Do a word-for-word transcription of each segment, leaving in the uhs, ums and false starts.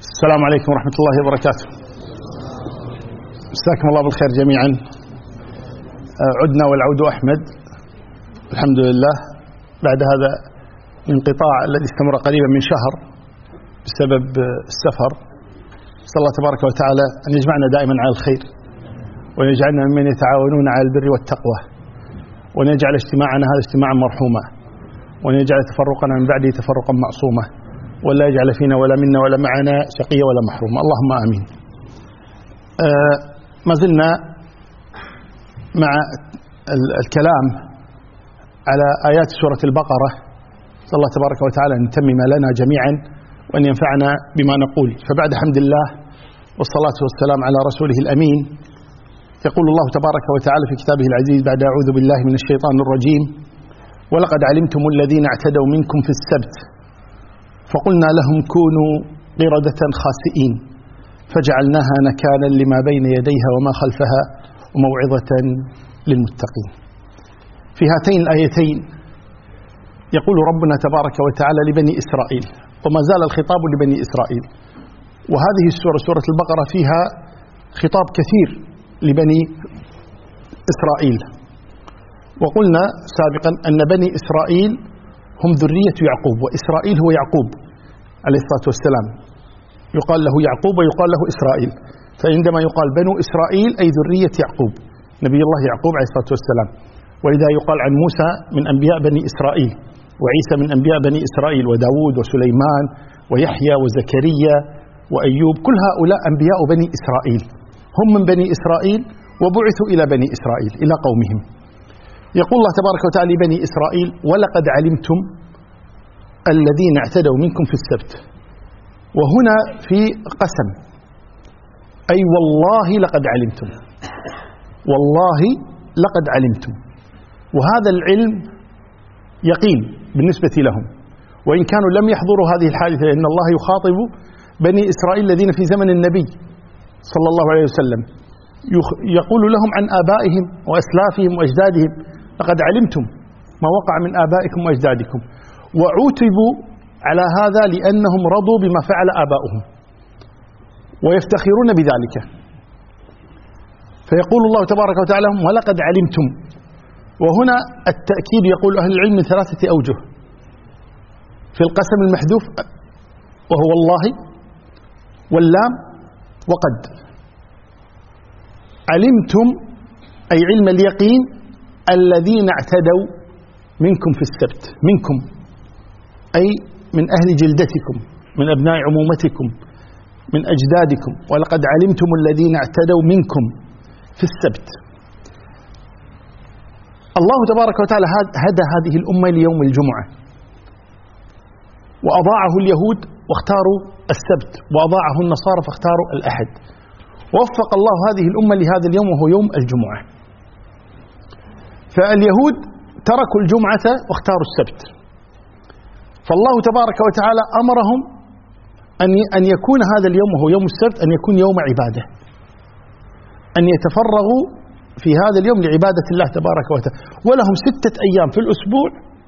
السلام عليكم ورحمة الله وبركاته. مساكم الله بالخير جميعا. عدنا والعود أحمد، الحمد لله، بعد هذا الانقطاع الذي استمر قريبا من شهر بسبب السفر. نسأل الله تبارك وتعالى أن يجمعنا دائما على الخير، وأن يجعلنا ممن يتعاونون على البر والتقوى، وأن يجعل اجتماعنا هذا اجتماعا مرحوما، وأن يجعل تفرقنا من بعده تفرقا معصوما، ولا يجعل فينا ولا منا ولا معنا شقيا ولا محروما، اللهم آمين. آه ما زلنا مع الكلام على آيات سورة البقرة. نسأل الله تبارك وتعالى أن يتمم لنا جميعا وأن ينفعنا بما نقول. فبعد حمد الله والصلاة والسلام على رسوله الأمين، يقول الله تبارك وتعالى في كتابه العزيز بعد أعوذ بالله من الشيطان الرجيم: ولقد علمتم الذين اعتدوا منكم في السبت فقلنا لهم كونوا قردة خاسئين فجعلناها نكالا لما بين يديها وما خلفها وموعظة للمتقين. في هاتين الآيتين يقول ربنا تبارك وتعالى لبني إسرائيل، وما زال الخطاب لبني إسرائيل، وهذه السورة سورة البقرة فيها خطاب كثير لبني إسرائيل. وقلنا سابقا أن بني إسرائيل هم ذرية يعقوب، وإسرائيل هو يعقوب عليه الصلاة والسلام، يقال له يعقوب ويقال له إسرائيل. فعندما يقال بنو إسرائيل أي ذرية يعقوب، نبي الله يعقوب عليه الصلاة والسلام. ولذا يقال عن موسى من أنبياء بني إسرائيل، وعيسى من أنبياء بني إسرائيل، وداود وسليمان ويحيى وزكريا وأيوب، كل هؤلاء أنبياء بني إسرائيل، هم من بني إسرائيل وبعثوا إلى بني إسرائيل إلى قومهم. يقول الله تبارك وتعالى لبني إسرائيل: ولقد علمتم الذين اعتدوا منكم في السبت. وهنا في قسم، أي والله لقد علمتم، والله لقد علمتم. وهذا العلم يقين بالنسبة لهم، وإن كانوا لم يحضروا هذه الحادثة، لأن الله يخاطب بني إسرائيل الذين في زمن النبي صلى الله عليه وسلم، يقول لهم عن آبائهم وأسلافهم وأجدادهم: لقد علمتم ما وقع من آبائكم وأجدادكم. وعوتبوا على هذا لأنهم رضوا بما فعل آباؤهم ويفتخرون بذلك. فيقول الله تبارك وتعالى: ولقد علمتم. وهنا التأكيد يقول أهل العلم من ثلاثة أوجه في القسم المحذوف، وهو والله واللام وقد. علمتم أي علم اليقين الذين اعتدوا منكم في السبت، منكم أي من أهل جلدتكم، من أبناء عمومتكم، من أجدادكم. ولقد علمتم الذين اعتدوا منكم في السبت. الله تبارك وتعالى هدى هذه الأمة ليوم الجمعة، وأضاعه اليهود واختاروا السبت، وأضاعه النصارى فاختاروا الأحد. ووفق الله هذه الأمة لهذا اليوم وهو يوم الجمعة. فاليهود تركوا الجمعة واختاروا السبت، فالله تبارك وتعالى أمرهم أن يكون هذا اليوم وهو يوم السبت أن يكون يوم عبادة، أن يتفرغوا في هذا اليوم لعبادة الله تبارك وتعالى. ولهم ستة أيام في الأسبوع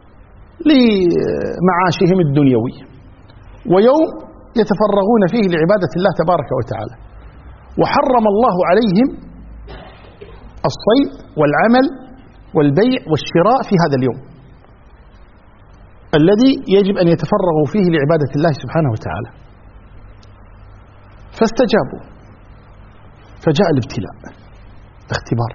لمعاشهم الدنيوي، ويوم يتفرغون فيه لعبادة الله تبارك وتعالى. وحرم الله عليهم الصيد والعمل والبيع والشراء في هذا اليوم الذي يجب أن يتفرغوا فيه لعبادة الله سبحانه وتعالى. فاستجابوا، فجاء الابتلاء، الاختبار.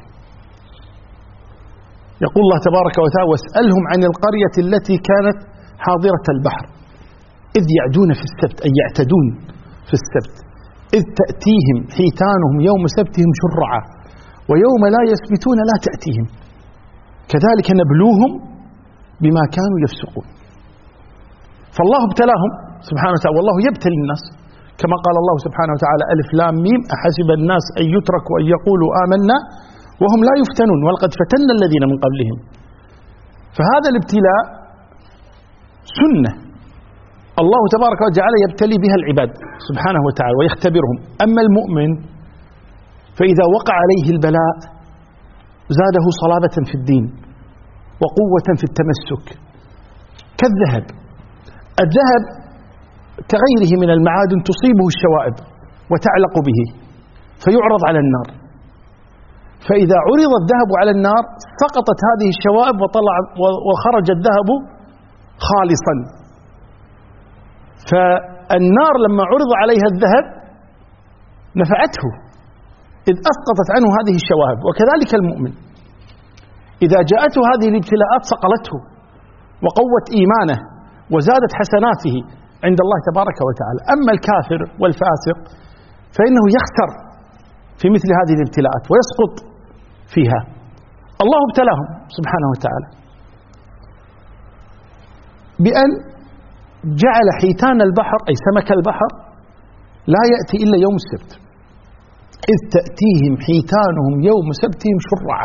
يقول الله تبارك وتعالى: واسألهم عن القرية التي كانت حاضرة البحر إذ يعدون في السبت، أي يعتدون في السبت، إذ تأتيهم حيتانهم يوم سبتهم شرعا ويوم لا يسبتون لا تأتيهم كذلك نبلوهم بما كانوا يفسقون. فالله ابتلاهم سبحانه وتعالى، والله يبتلي الناس كما قال الله سبحانه وتعالى: ألف لام ميم أحسب الناس أن يتركوا أن يقولوا آمنا وهم لا يفتنون ولقد فتنا الذين من قبلهم. فهذا الابتلاء سنة الله تبارك وتعالى يبتلي بها العباد سبحانه وتعالى ويختبرهم. أما المؤمن فإذا وقع عليه البلاء زاده صلابة في الدين وقوة في التمسك، كالذهب. الذهب كغيره من المعادن تصيبه الشوائب وتعلق به فيعرض على النار، فإذا عرض الذهب على النار سقطت هذه الشوائب وطلع وخرج الذهب خالصا. فالنار لما عرض عليها الذهب نفعته إذ أسقطت عنه هذه الشوائب. وكذلك المؤمن إذا جاءته هذه الابتلاءات صقلته وقوت إيمانه وزادت حسناته عند الله تبارك وتعالى. أما الكافر والفاسق فإنه يخسر في مثل هذه الابتلاءات ويسقط فيها. الله ابتلاهم سبحانه وتعالى بأن جعل حيتان البحر أي سمك البحر لا يأتي إلا يوم السبت، إذ تأتيهم حيتانهم يوم سبتهم شرعا،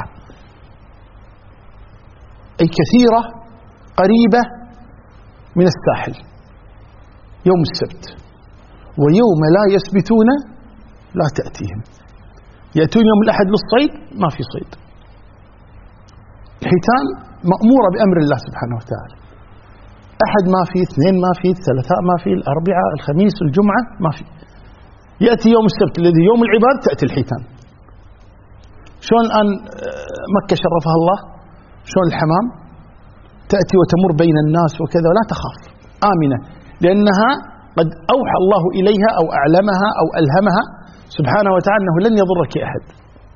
أي كثيرة قريبة من الساحل يوم السبت، ويوم لا يسبتون لا تأتيهم. يأتون يوم الأحد للصيد ما في صيد. الحيتان مأمورة بأمر الله سبحانه وتعالى، أحد ما في، اثنين ما في، ثلاثاء ما في، الأربعاء، الخميس، الجمعة ما في. يأتي يوم السبت الذي يوم العباد تأتي الحيتان. شلون الآن مكة شرفها الله، شلون الحمام تأتي وتمر بين الناس وكذا ولا تخاف، آمنة، لأنها قد أوحى الله إليها أو أعلمها أو ألهمها سبحانه وتعالى أنه لن يضرك أحد،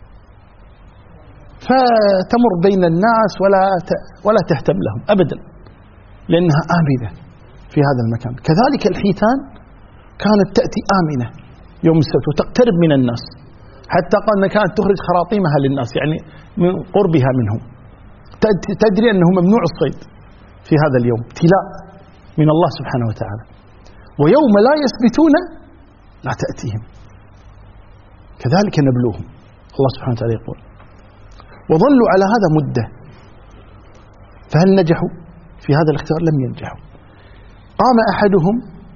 فتمر بين الناس ولا ولا تهتم لهم أبدا لأنها آمنة في هذا المكان. كذلك الحيتان كانت تأتي آمنة يوم السبت وتقترب من الناس، حتى قال أنها كانت تخرج خراطيمها للناس يعني من قربها منهم. تدري أنه ممنوع الصيد في هذا اليوم، ابتلاء من الله سبحانه وتعالى. ويوم لا يثبتون لا تأتيهم، كذلك نبلوهم. الله سبحانه وتعالى يقول وظلوا على هذا مدة، فهل نجحوا في هذا الاختيار؟ لم ينجحوا. قام أحدهم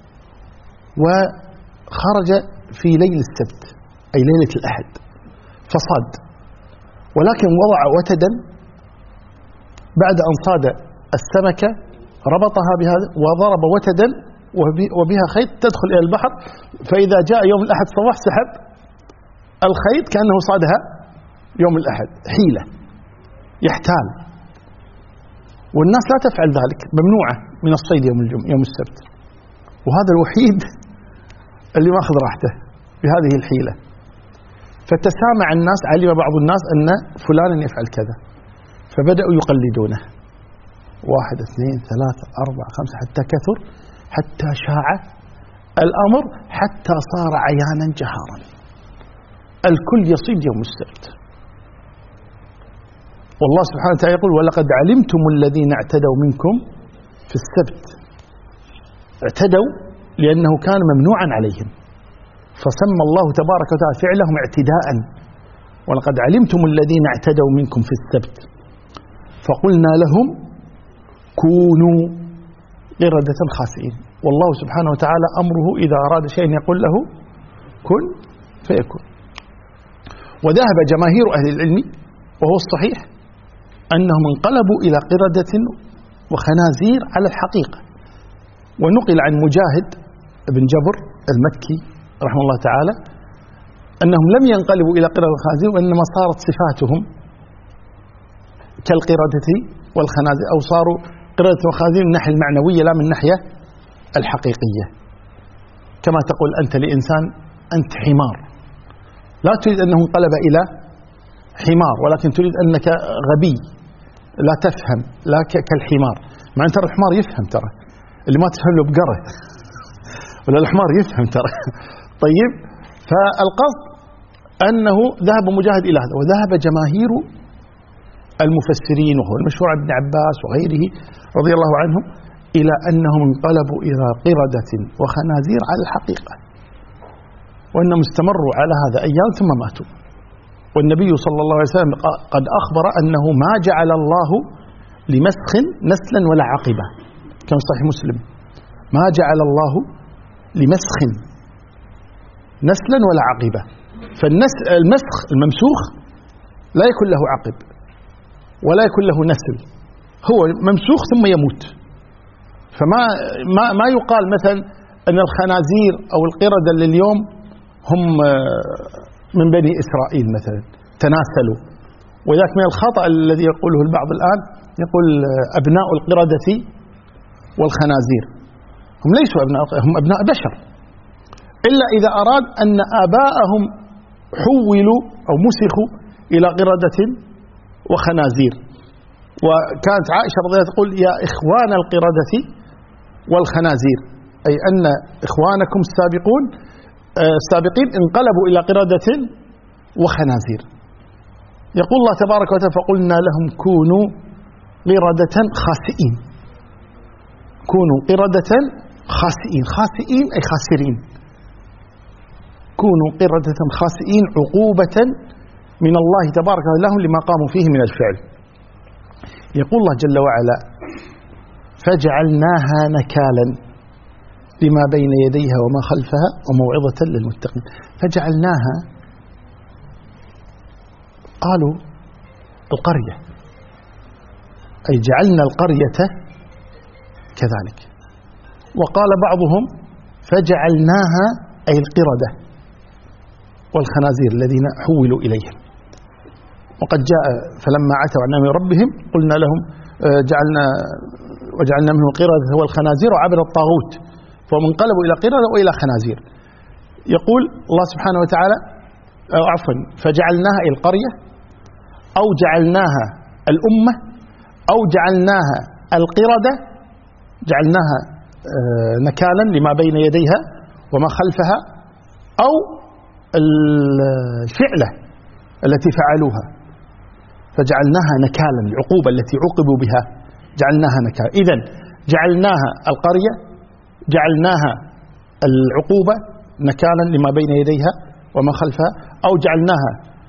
وخرج في ليل السبت أي ليلة الأحد فصاد، ولكن وضع وتدا بعد أن صاد السمكة ربطها بهذا وضرب وتدا وبها خيط تدخل إلى البحر، فإذا جاء يوم الأحد صباح سحب الخيط كأنه صادها يوم الأحد. حيلة، يحتال. والناس لا تفعل ذلك، ممنوعة من الصيد يوم الجمعة يوم السبت، وهذا الوحيد اللي ما أخذ راحته بهذه الحيلة. فتسامع الناس، علم بعض الناس أن فلانا يفعل كذا فبدأوا يقلدونه، واحد اثنين ثلاثة أربعة خمسة حتى كثر، حتى شاع الأمر، حتى صار عيانا جهارا، الكل يصيد يوم السبت. والله سبحانه وتعالى يقول ولقد علمتم الذين اعتدوا منكم في السبت. اعتدوا لأنه كان ممنوعا عليهم، فسمى الله تبارك وتعالى فعلهم اعتداء. ولقد علمتم الذين اعتدوا منكم في السبت فقلنا لهم كونوا قردة خاسئين. والله سبحانه وتعالى أمره إذا أراد شيئا يقول له كن فيكون. وذهب جماهير أهل العلم وهو الصحيح أنهم انقلبوا إلى قردة وخنازير على الحقيقة. ونقل عن مجاهد بن جبر المكي رحمه الله تعالى أنهم لم ينقلبوا إلى قردة وخنازير، وإنما صارت صفاتهم كالقردة والخنازير، أو صاروا قردة وخنازير من الناحية المعنوية لا من الناحية الحقيقية. كما تقول أنت لإنسان أنت حمار، لا تريد أنه انقلب إلى حمار، ولكن تريد أنك غبي لا تفهم، لا كالحمار. مع أن ترى الحمار يفهم، ترى اللي ما تفهم له بقره ولا الحمار يفهم ترى. طيب، فالقصد أنه ذهب مجاهد إلى هذا، وذهب جماهير المفسرين وهو المشهور عن ابن عباس وغيره رضي الله عنهم إلى أنهم انقلبوا إلى قردة وخنازير على الحقيقة، وأنهم استمروا على هذا أيام ثم ماتوا. والنبي صلى الله عليه وسلم قد أخبر أنه ما جعل الله لمسخ نسلا ولا عقبة، كما صحيح مسلم، ما جعل الله لمسخ نسلا ولا عقبة. فالمسخ الممسوخ لا يكون له عقب ولا يكون له نسل، هو ممسوخ ثم يموت. فما ما ما يقال مثلا أن الخنازير أو القردة اللي اليوم هم من بني إسرائيل مثلا تناسلوا، وذلك من الخطأ الذي يقوله البعض الآن يقول أبناء القردة والخنازير. هم ليسوا أبناء، هم أبناء بشر، إلا إذا أراد أن آباءهم حولوا أو مسخوا إلى قردة وخنازير. وكانت عائشة رضي الله عنها تقول يا إخوان القردة والخنازير، أي أن إخوانكم السابقون السابقين انقلبوا إلى قردة وخنازير. يقول الله تبارك وتعالى فقلنا لهم كونوا قردة خاسئين، كونوا قردة خاسئين، خاسئين أي خاسرين، كونوا قردة خاسئين عقوبة من الله تبارك وتعالى لهم لما قاموا فيه من الفعل. يقول الله جل وعلا فجعلناها نكالا لما بين يديها وما خلفها وموعظة للمتقين. فجعلناها قالوا القرية، أي جعلنا القرية كذلك. وقال بعضهم فجعلناها أي القردة والخنازير الذين حولوا إليهم. وقد جاء فلما عتوا عن أمر ربهم قلنا لهم جعلنا وجعلنا منهم القردة والخنازير وعبدوا الطاغوت فمنقلبوا إلى قردة وإلى خنازير. يقول الله سبحانه وتعالى أو عفوا فجعلناها أي القرية أو جعلناها الأمة أو جعلناها القردة، جعلناها نكالا لما بين يديها وما خلفها، أو الفعلة التي فعلوها فجعلناها نكالا، العقوبة التي عوقبوا بها جعلناها نكالا. إذن جعلناها القرية، جعلناها العقوبة نكالا لما بين يديها وما خلفها، أو جعلناها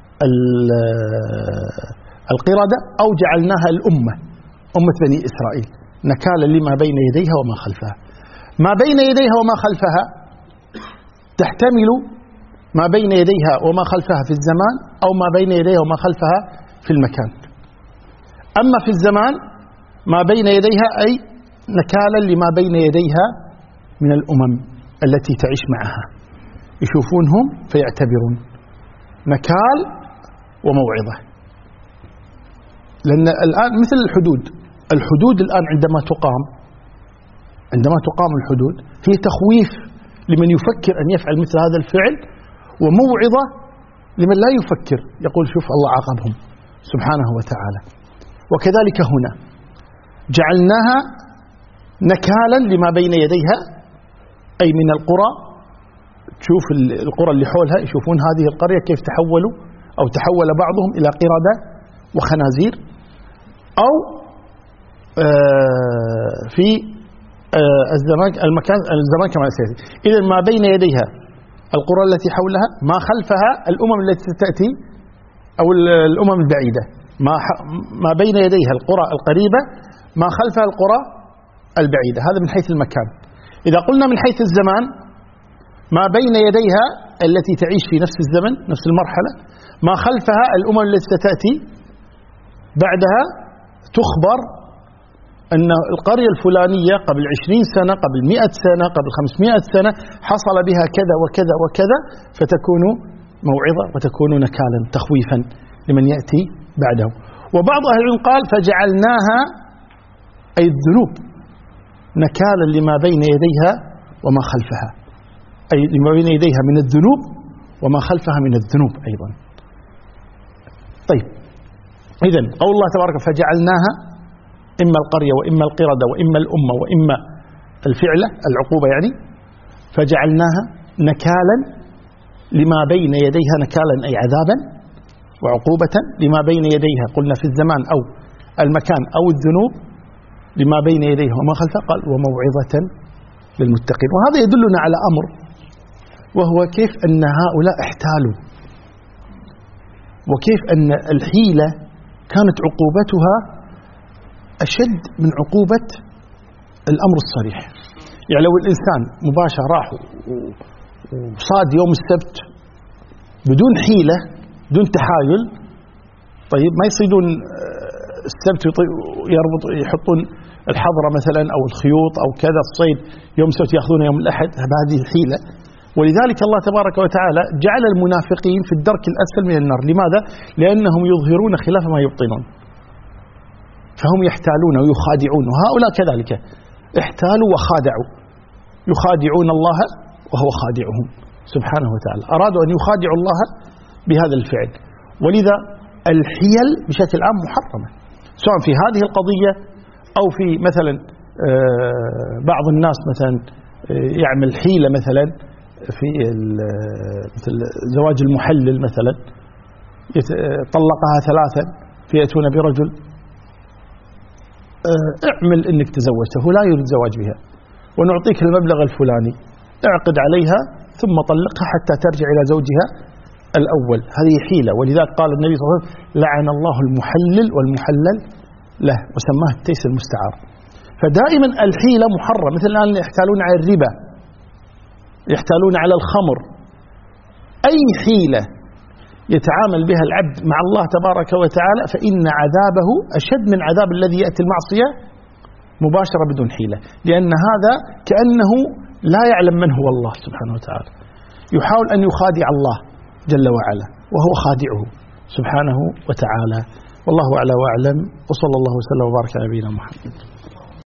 القردة أو جعلناها الأمة أمة بني إسرائيل نكالا لما بين يديها وما خلفها. ما بين يديها وما خلفها تحتمل ما بين يديها وما خلفها في الزمان أو ما بين يديها وما خلفها في المكان. أما في الزمان ما بين يديها أي نكالا لما بين يديها من الأمم التي تعيش معها، يشوفونهم فيعتبرون، نكال وموعظة. لأن الآن مثل الحدود، الحدود الآن عندما تقام عندما تقام الحدود هي تخويف لمن يفكر أن يفعل مثل هذا الفعل، وموعظة لمن لا يفكر يقول شوف الله عاقبهم سبحانه وتعالى. وكذلك هنا جعلناها نكالا لما بين يديها أي من القرى، تشوف القرى اللي حولها يشوفون هذه القرية كيف تحولوا أو تحول بعضهم إلى قردة وخنازير، أو في الزمان المكان الزمان كما سيأتي. إذا ما بين يديها القرى التي حولها، ما خلفها الأمم التي تأتي أو الأمم البعيدة. ما ما بين يديها القرى القريبة، ما خلفها القرى البعيدة. هذا من حيث المكان. إذا قلنا من حيث الزمان، ما بين يديها التي تعيش في نفس الزمن نفس المرحلة، ما خلفها الأمم التي ستأتي بعدها تخبر أن القرية الفلانية قبل عشرين سنة قبل مئة سنة قبل خمسمائة سنة حصل بها كذا وكذا وكذا، فتكون موعظة وتكون نكالا تخويفا لمن يأتي بعده. وبعض أهل العلم قال فجعلناها أي الذنوب نكالا لما بين يديها وما خلفها، أي لما بين يديها من الذنوب وما خلفها من الذنوب أيضا. طيب، إذن قول الله تبارك فجعلناها إما القرية وإما القردة وإما الأمة وإما الفعلة العقوبة، يعني فجعلناها نكالا لما بين يديها، نكالا أي عذابا وعقوبة لما بين يديها، قلنا في الزمان أو المكان أو الذنوب لما بين يديها وما خلفها، قال وموعظة للمتقين. وهذا يدلنا على أمر، وهو كيف أن هؤلاء احتالوا، وكيف أن الحيلة كانت عقوبتها أشد من عقوبة الأمر الصريح. يعني لو الإنسان مباشر راح وصاد يوم السبت بدون حيلة بدون تحايل، طيب ما يصيدون السبت يربط يحطون الحضرة مثلا أو الخيوط أو كذا الصيد يوم السبت يأخذون يوم الأحد، هذه حيلة. ولذلك الله تبارك وتعالى جعل المنافقين في الدرك الأسفل من النار. لماذا؟ لأنهم يظهرون خلاف ما يبطنون، فهم يحتالون ويخادعون، وهؤلاء كذلك احتالوا وخادعوا، يخادعون الله وهو خادعهم سبحانه وتعالى. أرادوا أن يخادعوا الله بهذا الفعل. ولذا الحيل بشكل عام محرمة، سواء في هذه القضية أو في مثلا بعض الناس مثلا يعمل حيلة مثلا في مثل زواج المحلل مثلا، طلقها ثلاثا فيأتون برجل، اعمل انك تزوجته لا يريد زواج بها ونعطيك المبلغ الفلاني، اعقد عليها ثم طلقها حتى ترجع إلى زوجها الأول. هذه حيلة. ولذلك قال النبي صلى الله عليه وسلم لعن الله المحلل والمحلل له، وسماه التيس المستعار. فدائما الحيلة محرم. مثل الآن يحتالون على الربا، يحتالون على الخمر. أي حيلة يتعامل بها العبد مع الله تبارك وتعالى فإن عذابه أشد من عذاب الذي يأتي المعصية مباشرة بدون حيلة، لأن هذا كأنه لا يعلم من هو الله سبحانه وتعالى، يحاول أن يخادع الله جل وعلا وهو خادعه سبحانه وتعالى. والله أعلى وأعلم، وصلى الله وسلم وبارك على نبينا محمد.